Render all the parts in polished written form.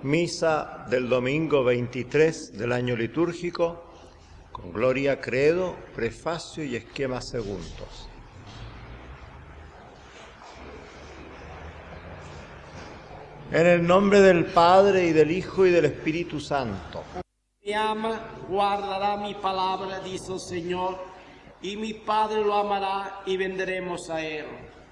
Misa del domingo 23 del año litúrgico, con Gloria, Credo, Prefacio y Esquemas segundos. En el nombre del Padre, y del Hijo, y del Espíritu Santo. Mi ama guardará mi palabra, dice el Señor, y mi Padre lo amará y vendremos a Él.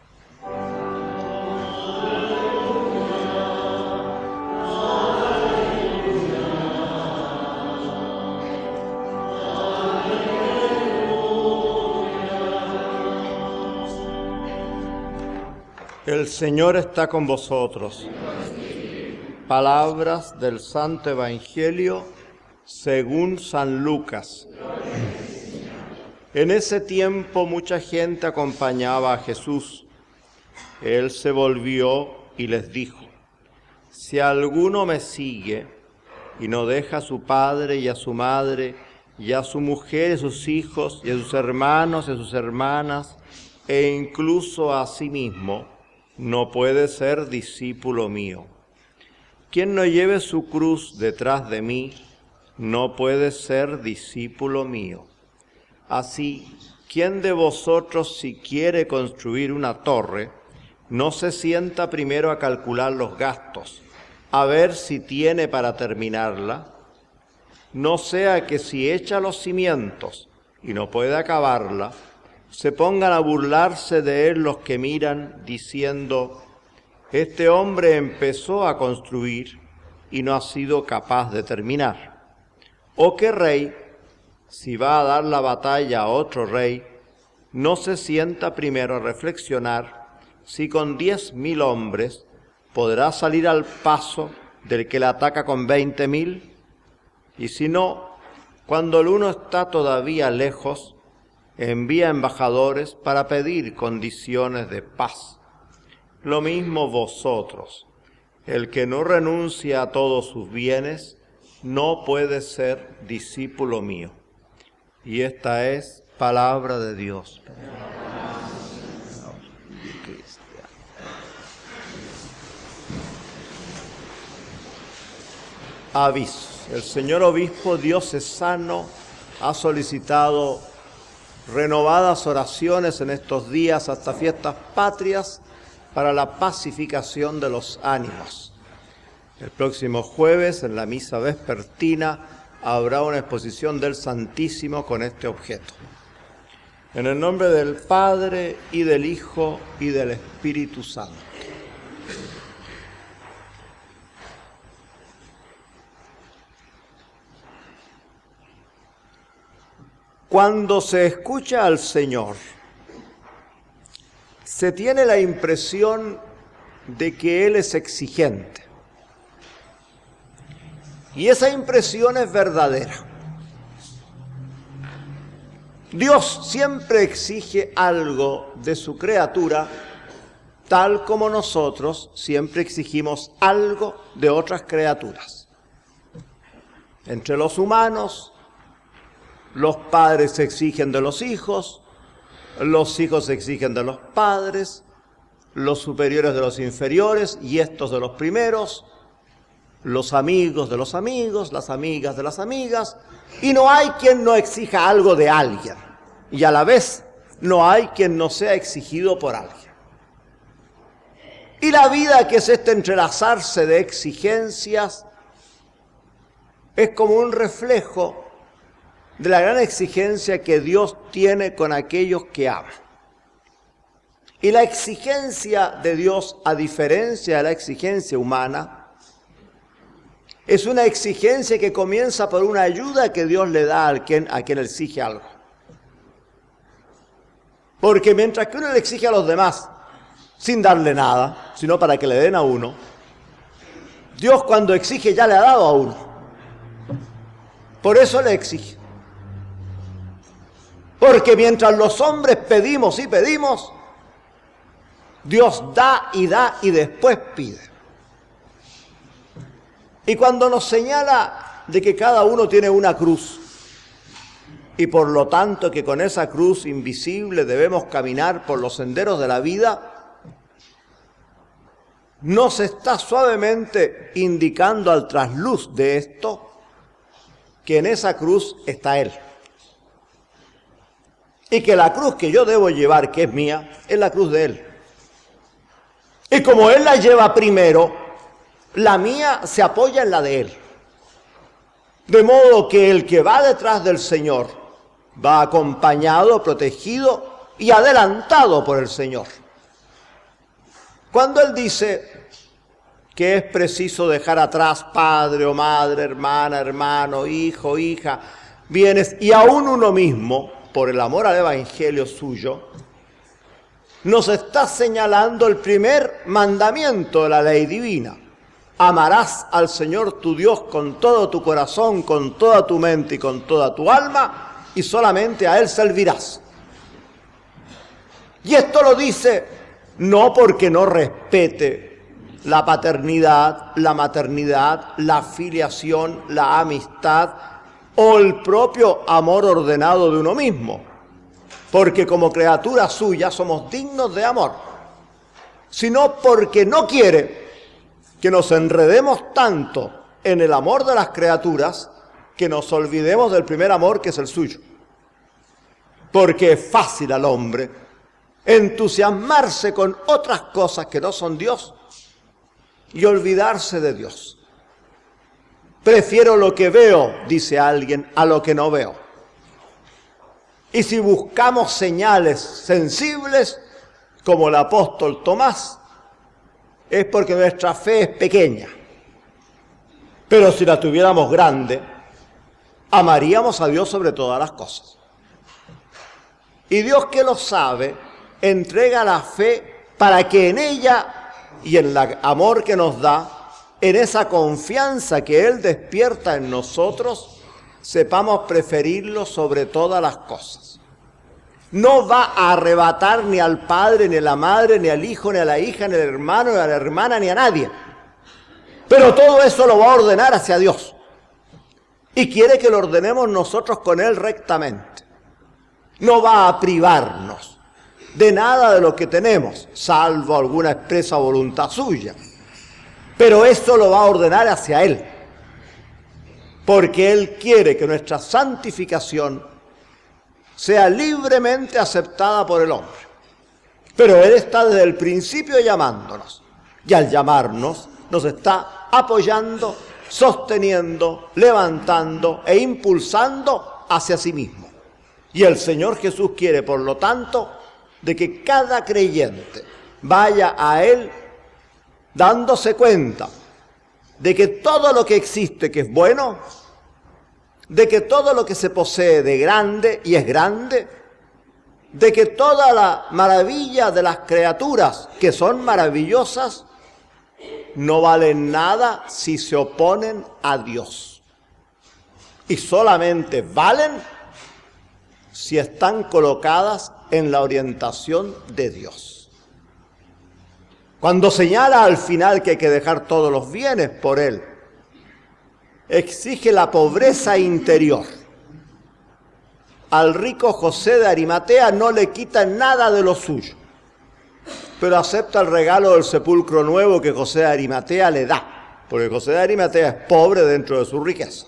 El Señor está con vosotros. Palabras del Santo Evangelio según San Lucas. En ese tiempo mucha gente acompañaba a Jesús. Él se volvió y les dijo: si alguno me sigue y no deja a su padre y a su madre y a su mujer y a sus hijos y a sus hermanos y a sus hermanas e incluso a sí mismo, no puede ser discípulo mío. Quien no lleve su cruz detrás de mí, no puede ser discípulo mío. Así, ¿quién de vosotros, si quiere construir una torre, no se sienta primero a calcular los gastos, a ver si tiene para terminarla? No sea que si echa los cimientos y no puede acabarla, se pongan a burlarse de él los que miran, diciendo: este hombre empezó a construir y no ha sido capaz de terminar. ¿O qué rey, si va a dar la batalla a otro rey, no se sienta primero a reflexionar si con 10.000 hombres podrá salir al paso del que le ataca con 20.000? Y si no, cuando el uno está todavía lejos, envía embajadores para pedir condiciones de paz. Lo mismo vosotros. El que no renuncia a todos sus bienes no puede ser discípulo mío. Y esta es palabra de Dios. Aviso. El señor obispo diocesano ha solicitado renovadas oraciones en estos días hasta fiestas patrias para la pacificación de los ánimos. El próximo jueves, en la misa vespertina, habrá una exposición del Santísimo con este objeto. En el nombre del Padre, y del Hijo, y del Espíritu Santo. Cuando se escucha al Señor, se tiene la impresión de que Él es exigente. Y esa impresión es verdadera. Dios siempre exige algo de su criatura, tal como nosotros siempre exigimos algo de otras criaturas. Entre los humanos, los padres exigen de los hijos exigen de los padres, los superiores de los inferiores y estos de los primeros, los amigos de los amigos, las amigas de las amigas, y no hay quien no exija algo de alguien, y a la vez no hay quien no sea exigido por alguien. Y la vida, que es este entrelazarse de exigencias, es como un reflejo de la gran exigencia que Dios tiene con aquellos que ama. Y la exigencia de Dios, a diferencia de la exigencia humana, es una exigencia que comienza por una ayuda que Dios le da a quien exige algo. Porque mientras que uno le exige a los demás sin darle nada, sino para que le den a uno, Dios cuando exige ya le ha dado a uno. Por eso le exige. Porque mientras los hombres pedimos y pedimos, Dios da y después pide. Y cuando nos señala de que cada uno tiene una cruz, y por lo tanto que con esa cruz invisible debemos caminar por los senderos de la vida, nos está suavemente indicando al trasluz de esto que en esa cruz está Él. Y que la cruz que yo debo llevar, que es mía, es la cruz de Él. Y como Él la lleva primero, la mía se apoya en la de Él. De modo que el que va detrás del Señor va acompañado, protegido y adelantado por el Señor. Cuando Él dice que es preciso dejar atrás padre o madre, hermana, hermano, hijo, hija, bienes y aún uno mismo, por el amor al Evangelio suyo, nos está señalando el primer mandamiento de la ley divina. Amarás al Señor tu Dios con todo tu corazón, con toda tu mente y con toda tu alma, y solamente a Él servirás. Y esto lo dice no porque no respete la paternidad, la maternidad, la filiación, la amistad o el propio amor ordenado de uno mismo, porque como criatura suya somos dignos de amor, sino porque no quiere que nos enredemos tanto en el amor de las criaturas que nos olvidemos del primer amor que es el suyo. Porque es fácil al hombre entusiasmarse con otras cosas que no son Dios y olvidarse de Dios. Prefiero lo que veo, dice alguien, a lo que no veo. Y si buscamos señales sensibles, como el apóstol Tomás, es porque nuestra fe es pequeña. Pero si la tuviéramos grande, amaríamos a Dios sobre todas las cosas. Y Dios, que lo sabe, entrega la fe para que en ella y en el amor que nos da, en esa confianza que Él despierta en nosotros, sepamos preferirlo sobre todas las cosas. No va a arrebatar ni al padre, ni a la madre, ni al hijo, ni a la hija, ni al hermano, ni a la hermana, ni a nadie. Pero todo eso lo va a ordenar hacia Dios. Y quiere que lo ordenemos nosotros con Él rectamente. No va a privarnos de nada de lo que tenemos, salvo alguna expresa voluntad suya. Pero eso lo va a ordenar hacia Él. Porque Él quiere que nuestra santificación sea libremente aceptada por el hombre. Pero Él está desde el principio llamándonos. Y al llamarnos, nos está apoyando, sosteniendo, levantando e impulsando hacia sí mismo. Y el Señor Jesús quiere, por lo tanto, de que cada creyente vaya a Él dándose cuenta de que todo lo que existe que es bueno, de que todo lo que se posee de grande y es grande, de que toda la maravilla de las criaturas que son maravillosas no valen nada si se oponen a Dios. Y solamente valen si están colocadas en la orientación de Dios. Cuando señala al final que hay que dejar todos los bienes por Él, exige la pobreza interior. Al rico José de Arimatea no le quita nada de lo suyo, pero acepta el regalo del sepulcro nuevo que José de Arimatea le da, porque José de Arimatea es pobre dentro de su riqueza.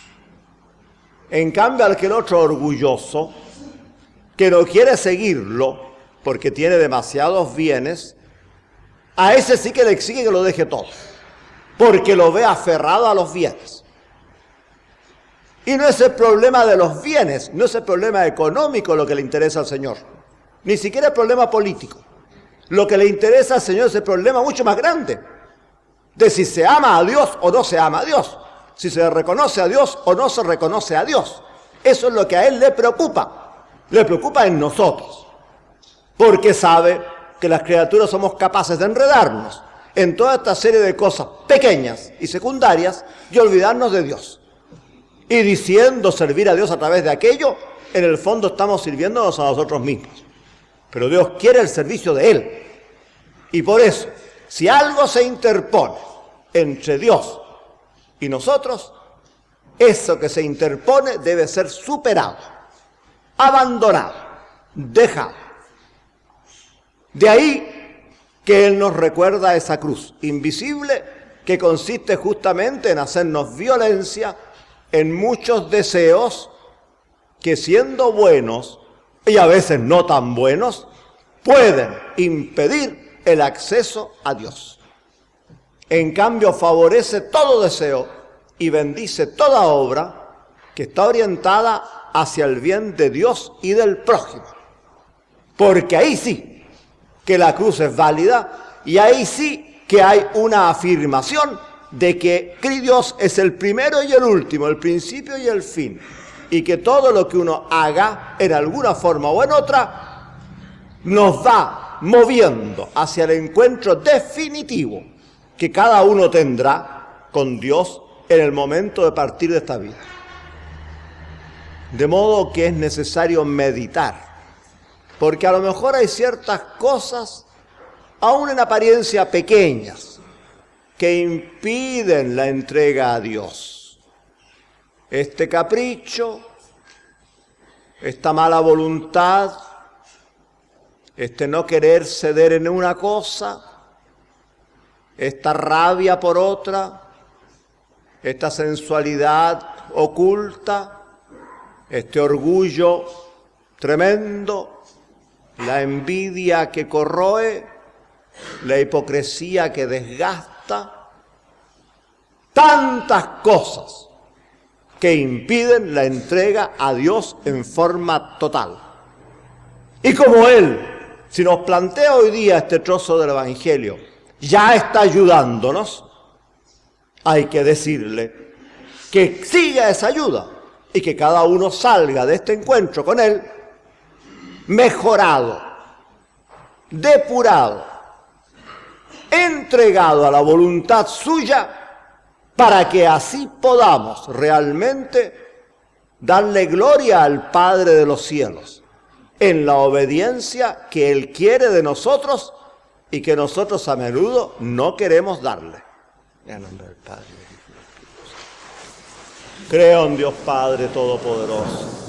En cambio, al que el otro orgulloso, que no quiere seguirlo porque tiene demasiados bienes, a ese sí que le exige que lo deje todo, porque lo ve aferrado a los bienes. Y no es el problema de los bienes, no es el problema económico lo que le interesa al Señor, ni siquiera el problema político. Lo que le interesa al Señor es el problema mucho más grande, de si se ama a Dios o no se ama a Dios, si se reconoce a Dios o no se reconoce a Dios. Eso es lo que a Él le preocupa en nosotros, porque sabe que las criaturas somos capaces de enredarnos en toda esta serie de cosas pequeñas y secundarias y olvidarnos de Dios. Y diciendo servir a Dios a través de aquello, en el fondo estamos sirviéndonos a nosotros mismos. Pero Dios quiere el servicio de Él. Y por eso, si algo se interpone entre Dios y nosotros, eso que se interpone debe ser superado, abandonado, dejado. De ahí que Él nos recuerda esa cruz invisible que consiste justamente en hacernos violencia en muchos deseos que, siendo buenos y a veces no tan buenos, pueden impedir el acceso a Dios. En cambio, favorece todo deseo y bendice toda obra que está orientada hacia el bien de Dios y del prójimo. Porque ahí sí que la cruz es válida y ahí sí que hay una afirmación de que Dios es el primero y el último, el principio y el fin. Y que todo lo que uno haga en alguna forma o en otra nos va moviendo hacia el encuentro definitivo que cada uno tendrá con Dios en el momento de partir de esta vida. De modo que es necesario meditar, porque a lo mejor hay ciertas cosas, aún en apariencia pequeñas, que impiden la entrega a Dios. Este capricho, esta mala voluntad, este no querer ceder en una cosa, esta rabia por otra, esta sensualidad oculta, este orgullo tremendo, la envidia que corroe, la hipocresía que desgasta, tantas cosas que impiden la entrega a Dios en forma total. Y como Él, si nos plantea hoy día este trozo del Evangelio, ya está ayudándonos, hay que decirle que siga esa ayuda y que cada uno salga de este encuentro con Él mejorado, depurado, entregado a la voluntad suya, para que así podamos realmente darle gloria al Padre de los cielos en la obediencia que Él quiere de nosotros y que nosotros a menudo no queremos darle. En nombre del Padre. Creo en Dios Padre Todopoderoso,